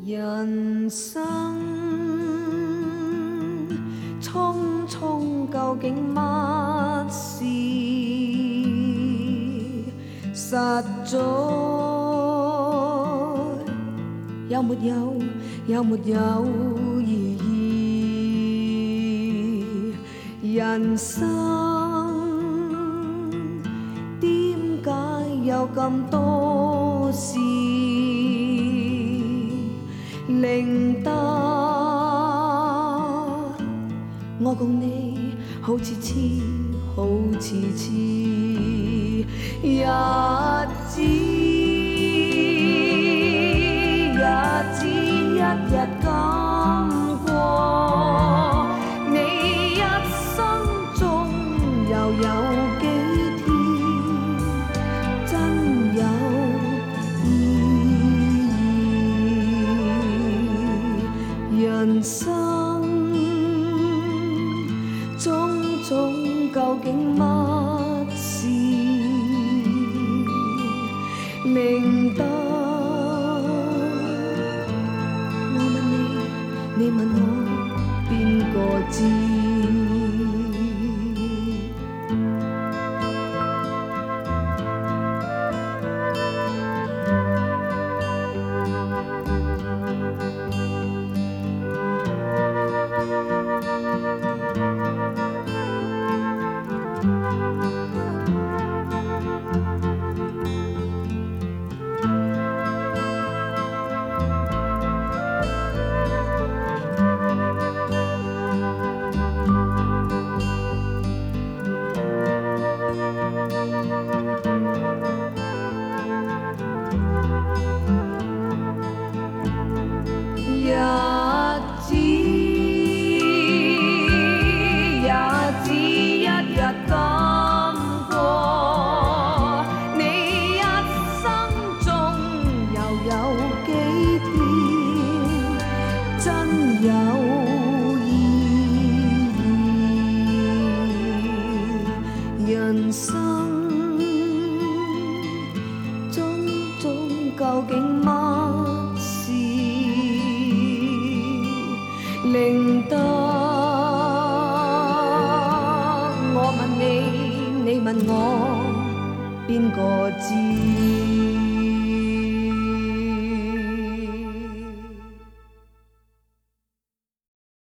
人生匆匆，究竟乜事？實在有沒有，有沒有意義？人生點解有咁多事？令得我共你好似痴，好似痴。日子一日咁過，你一生中又有幾天真有意義？人生種種究竟乜事，令得我問你，你問我，邊個知？日子一日咁過，你一生中又有幾天真有意義？人生種種究竟乜事？令得我問你，你問我，邊個知？